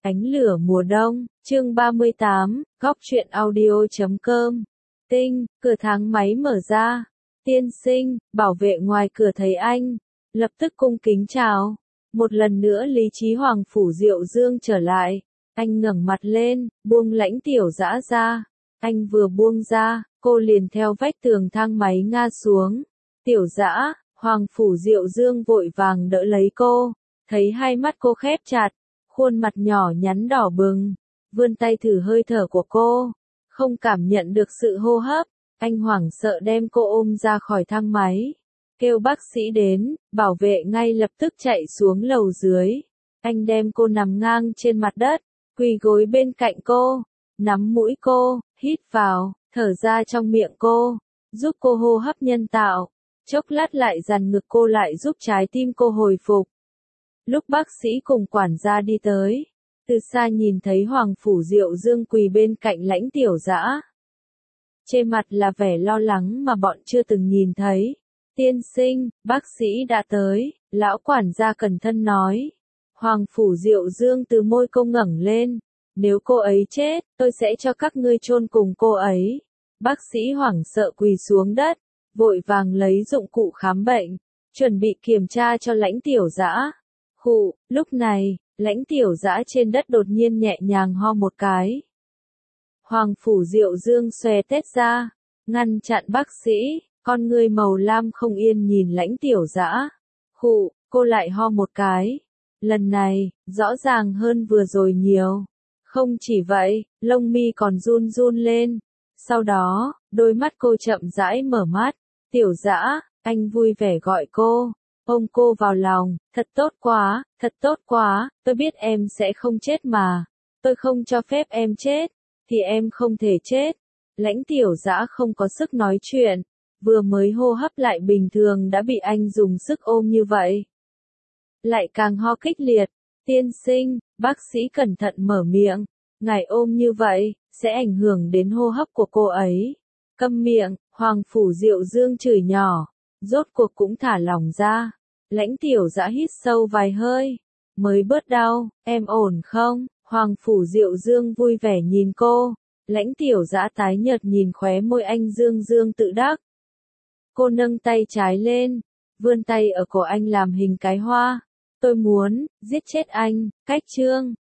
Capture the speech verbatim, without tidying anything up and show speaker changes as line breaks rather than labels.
Ánh lửa mùa đông, chương ba mươi tám, góc truyện audio chấm com. Tinh, cửa thang máy mở ra. Tiên sinh, bảo vệ ngoài cửa thấy anh, lập tức cung kính chào. Một lần nữa lý trí Hoàng Phủ Diệu Dương trở lại. Anh ngẩng mặt lên, buông Lãnh Tiểu Dã ra. Anh vừa buông ra, cô liền theo vách tường thang máy ngã xuống. Tiểu Dã, Hoàng Phủ Diệu Dương vội vàng đỡ lấy cô. Thấy hai mắt cô khép chặt, khuôn mặt nhỏ nhắn đỏ bừng, vươn tay thử hơi thở của cô, không cảm nhận được sự hô hấp, anh hoảng sợ đem cô ôm ra khỏi thang máy, kêu bác sĩ đến, bảo vệ ngay lập tức chạy xuống lầu dưới, anh đem cô nằm ngang trên mặt đất, quỳ gối bên cạnh cô, nắm mũi cô, hít vào, thở ra trong miệng cô, giúp cô hô hấp nhân tạo, chốc lát lại dằn ngực cô lại giúp trái tim cô hồi phục. Lúc bác sĩ cùng quản gia đi tới, từ xa nhìn thấy Hoàng Phủ Diệu Dương quỳ bên cạnh Lãnh Tiểu Dã. Trên mặt là vẻ lo lắng mà bọn chưa từng nhìn thấy. Tiên sinh, bác sĩ đã tới, lão quản gia cẩn thận nói. Hoàng Phủ Diệu Dương từ môi cô ngẩng lên. Nếu cô ấy chết, tôi sẽ cho các ngươi chôn cùng cô ấy. Bác sĩ hoảng sợ quỳ xuống đất, vội vàng lấy dụng cụ khám bệnh, chuẩn bị kiểm tra cho Lãnh Tiểu Dã. Khụ, lúc này, Lãnh Tiểu Dã trên đất đột nhiên nhẹ nhàng ho một cái. Hoàng Phủ Diệu Dương xòe tét ra, ngăn chặn bác sĩ, con người màu lam không yên nhìn Lãnh Tiểu Dã. Khụ, cô lại ho một cái. Lần này, rõ ràng hơn vừa rồi nhiều. Không chỉ vậy, lông mi còn run run lên. Sau đó, đôi mắt cô chậm rãi mở mắt. Tiểu Dã, anh vui vẻ gọi cô. Ôm cô vào lòng, thật tốt quá, thật tốt quá, tôi biết em sẽ không chết mà. Tôi không cho phép em chết, thì em không thể chết. Lãnh Tiểu Dã không có sức nói chuyện, vừa mới hô hấp lại bình thường đã bị anh dùng sức ôm như vậy. Lại càng ho kích liệt, tiên sinh, bác sĩ cẩn thận mở miệng, ngài ôm như vậy, sẽ ảnh hưởng đến hô hấp của cô ấy. Câm miệng, Hoàng Phủ Diệu Dương chửi nhỏ, rốt cuộc cũng thả lỏng ra. Lãnh Tiểu Dã hít sâu vài hơi, mới bớt đau, em ổn không? Hoàng Phủ Diệu Dương vui vẻ nhìn cô, Lãnh Tiểu Dã tái nhợt nhìn khóe môi anh dương dương tự đắc. Cô nâng tay trái lên, vươn tay ở cổ anh làm hình cái hoa. Tôi muốn, giết chết anh, cách chương.